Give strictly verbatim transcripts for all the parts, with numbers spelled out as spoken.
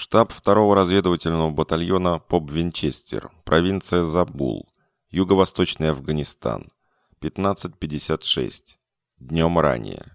Штаб второго разведывательного батальона Поп-Винчестер, провинция Забул, юго-восточный Афганистан, пятнадцать пятьдесят шесть. Днем ранее.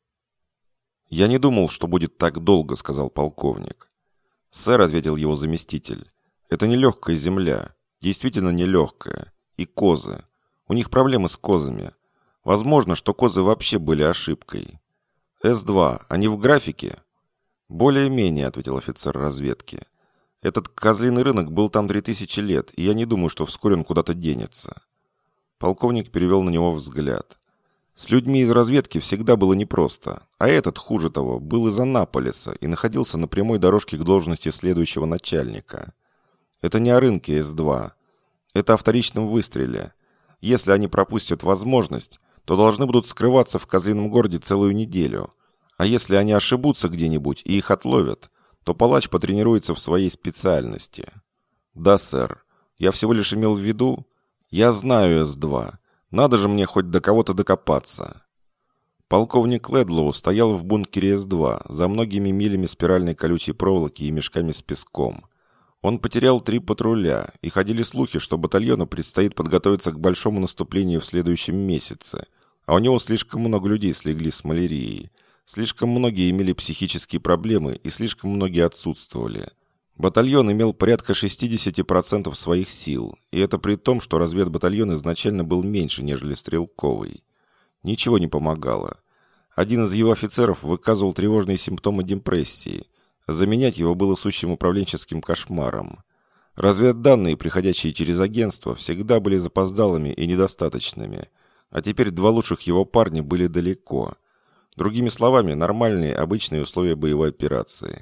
«Я не думал, что будет так долго», — сказал полковник. «Сэр», — ответил его заместитель, — «это нелегкая земля, действительно нелегкая. И козы. У них проблемы с козами. Возможно, что козы вообще были ошибкой. С два, они в графике?» «Более-менее», — ответил офицер разведки. «Этот козлиный рынок был там три тысячи лет, и я не думаю, что вскоре он куда-то денется». Полковник перевел на него взгляд. С людьми из разведки всегда было непросто, а этот, хуже того, был из Аннаполиса и находился на прямой дорожке к должности следующего начальника. Это не о рынке С два. Это о вторичном выстреле. Если они пропустят возможность, то должны будут скрываться в козлином городе целую неделю. А если они ошибутся где-нибудь и их отловят, то палач потренируется в своей специальности. Да, сэр. Я всего лишь имел в виду... Я знаю С два. Надо же мне хоть до кого-то докопаться. Полковник Ледлоу стоял в бункере С два, за многими милями спиральной колючей проволоки и мешками с песком. Он потерял три патруля, и ходили слухи, что батальону предстоит подготовиться к большому наступлению в следующем месяце, а у него слишком много людей слегли с малярией. Слишком многие имели психические проблемы и слишком многие отсутствовали. Батальон имел порядка шестьдесят процентов своих сил, и это при том, что разведбатальон изначально был меньше, нежели стрелковый. Ничего не помогало. Один из его офицеров выказывал тревожные симптомы депрессии. Заменять его было сущим управленческим кошмаром. Разведданные, приходящие через агентство, всегда были запоздалыми и недостаточными, а теперь два лучших его парня были далеко. Другими словами, нормальные, обычные условия боевой операции.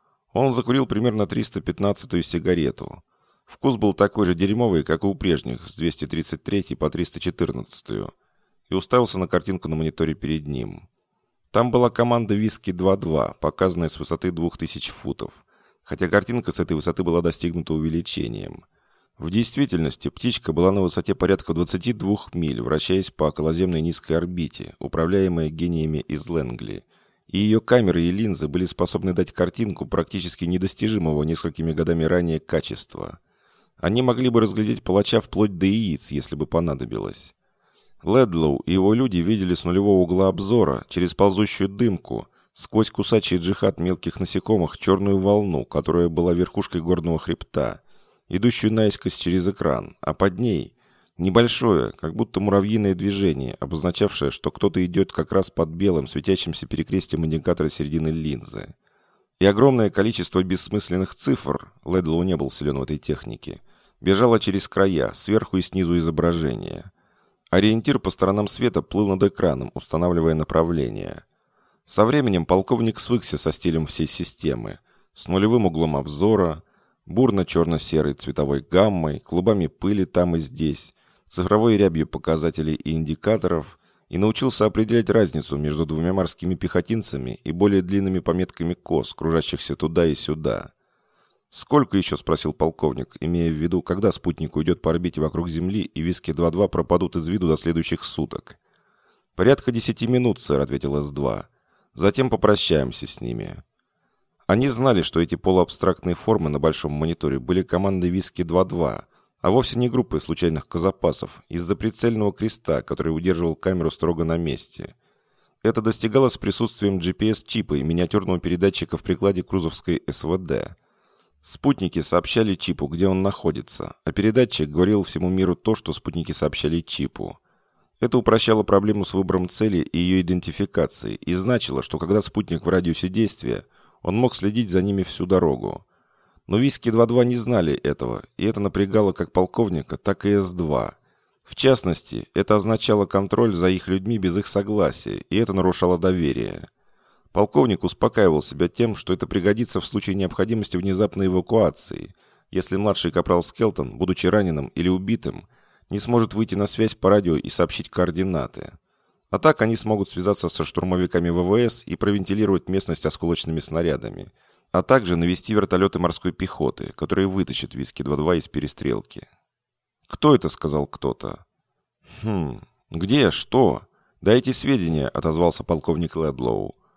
Он закурил примерно триста пятнадцатую сигарету. Вкус был такой же дерьмовый, как и у прежних, с двести тридцать третьей по триста четырнадцатую, и уставился на картинку на мониторе перед ним. Там была команда «Виски два два», показанная с высоты двух тысяч футов, хотя картинка с этой высоты была достигнута увеличением. В действительности птичка была на высоте порядка двадцати двух миль, вращаясь по околоземной низкой орбите, управляемая гениями из Лэнгли, и ее камеры и линзы были способны дать картинку практически недостижимого несколькими годами ранее качества. Они могли бы разглядеть палача вплоть до яиц, если бы понадобилось. Ледлоу и его люди видели с нулевого угла обзора, через ползущую дымку, сквозь кусачий джихад мелких насекомых, черную волну, которая была верхушкой горного хребта, идущую наискось через экран, а под ней небольшое, как будто муравьиное движение, обозначавшее, что кто-то идет как раз под белым, светящимся перекрестием индикатора середины линзы. И огромное количество бессмысленных цифр, Ледлоу не был силен в этой технике, бежало через края, сверху и снизу изображения. Ориентир по сторонам света плыл над экраном, устанавливая направление. Со временем полковник свыкся со стилем всей системы, с нулевым углом обзора, бурно-черно-серой цветовой гаммой, клубами пыли там и здесь, цифровой рябью показателей и индикаторов, и научился определять разницу между двумя морскими пехотинцами и более длинными пометками коз, кружащихся туда и сюда. «Сколько еще?» – спросил полковник, имея в виду, когда спутник уйдет по орбите вокруг Земли и Виски два два пропадут из виду до следующих суток. «Порядка десяти минут, сэр», – ответил С два. «Затем попрощаемся с ними». Они знали, что эти полуабстрактные формы на большом мониторе были командой Виски два два, а вовсе не группой случайных казапасов из-за прицельного креста, который удерживал камеру строго на месте. Это достигалось присутствием джи пи эс-чипа и миниатюрного передатчика в прикладе крузовской эс вэ дэ. Спутники сообщали чипу, где он находится, а передатчик говорил всему миру то, что спутники сообщали чипу. Это упрощало проблему с выбором цели и ее идентификацией и значило, что когда спутник в радиусе действия, он мог следить за ними всю дорогу. Но Виски два два не знали этого, и это напрягало как полковника, так и С два. В частности, это означало контроль за их людьми без их согласия, и это нарушало доверие. Полковник успокаивал себя тем, что это пригодится в случае необходимости внезапной эвакуации, если младший капрал Скелтон, будучи раненым или убитым, не сможет выйти на связь по радио и сообщить координаты. А так они смогут связаться со штурмовиками вэ вэ эс и провентилировать местность осколочными снарядами, а также навести вертолеты морской пехоты, которые вытащат Виски два два из перестрелки. «Кто это?» — сказал кто-то. «Хм, где? Что? Дайте сведения», — отозвался полковник Ледлоу.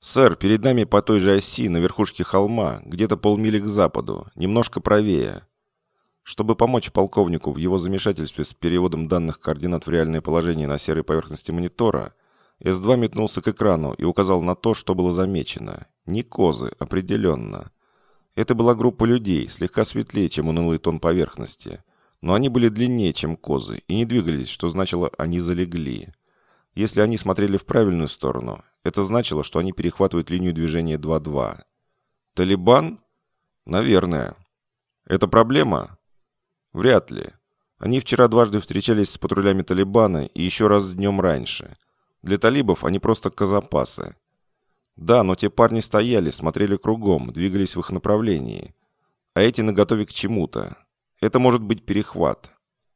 «Сэр, перед нами по той же оси, на верхушке холма, где-то полмили к западу, немножко правее». Чтобы помочь полковнику в его замешательстве с переводом данных координат в реальное положение на серой поверхности монитора, эс два метнулся к экрану и указал на то, что было замечено. Не козы, определенно. Это была группа людей, слегка светлее, чем унылый тон поверхности. Но они были длиннее, чем козы, и не двигались, что значило «они залегли». Если они смотрели в правильную сторону, это значило, что они перехватывают линию движения два-два. «Талибан?» «Наверное». «Это проблема?» «Вряд ли. Они вчера дважды встречались с патрулями Талибана и еще раз днем раньше. Для талибов они просто козапасы». «Да, но те парни стояли, смотрели кругом, двигались в их направлении. А эти наготове к чему-то. Это может быть перехват».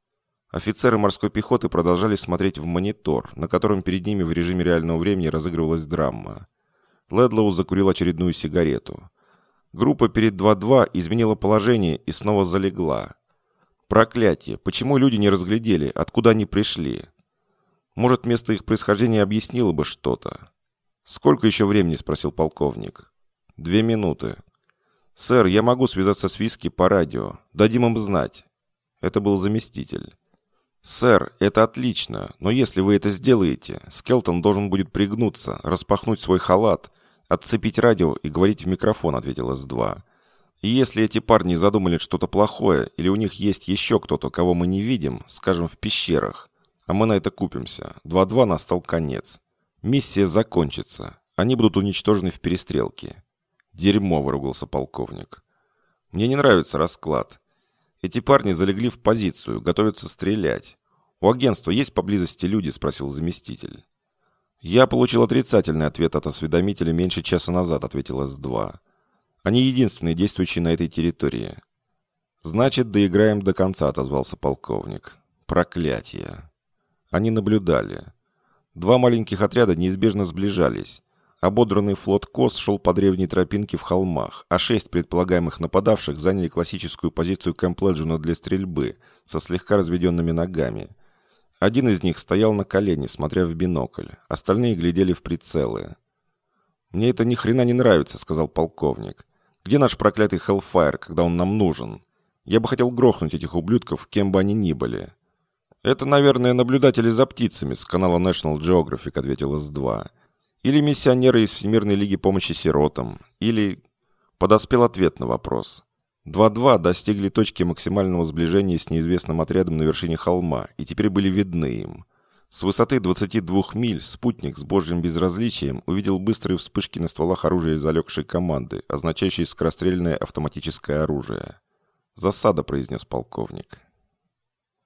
Офицеры морской пехоты продолжали смотреть в монитор, на котором перед ними в режиме реального времени разыгрывалась драма. Лэдлоу закурил очередную сигарету. Группа перед два-два изменила положение и снова залегла. Проклятие! Почему люди не разглядели, откуда они пришли? Может, место их происхождения объяснило бы что-то? «Сколько еще времени?» – спросил полковник. «Две минуты». «Сэр, я могу связаться с Виски по радио. Дадим им знать». Это был заместитель. «Сэр, это отлично, но если вы это сделаете, Скелтон должен будет пригнуться, распахнуть свой халат, отцепить радио и говорить в микрофон», – ответил эс два. «И если эти парни задумали что-то плохое, или у них есть еще кто-то, кого мы не видим, скажем, в пещерах, а мы на это купимся, два-два настал конец. Миссия закончится. Они будут уничтожены в перестрелке». «Дерьмо», – выругался полковник. «Мне не нравится расклад. Эти парни залегли в позицию, готовятся стрелять. У агентства есть поблизости люди?» – спросил заместитель. «Я получил отрицательный ответ от осведомителя меньше часа назад», – ответил эс два. «Они единственные действующие на этой территории». «Значит, доиграем до конца», – отозвался полковник. «Проклятие». Они наблюдали. Два маленьких отряда неизбежно сближались. Ободранный флот КОС шел по древней тропинке в холмах, а шесть предполагаемых нападавших заняли классическую позицию Кэмп Леджина для стрельбы со слегка разведенными ногами. Один из них стоял на колене, смотря в бинокль. Остальные глядели в прицелы. «Мне это ни хрена не нравится», — сказал полковник. «Где наш проклятый Hellfire, когда он нам нужен? Я бы хотел грохнуть этих ублюдков, кем бы они ни были». «Это, наверное, наблюдатели за птицами с канала National Geographic», — ответил эс два. «Или миссионеры из Всемирной лиги помощи сиротам. Или...» Подоспел ответ на вопрос. два-два достигли точки максимального сближения с неизвестным отрядом на вершине холма и теперь были видны им. С высоты двадцати двух миль спутник с божьим безразличием увидел быстрые вспышки на стволах оружия залегшей команды, означающие скорострельное автоматическое оружие. «Засада», — произнес полковник.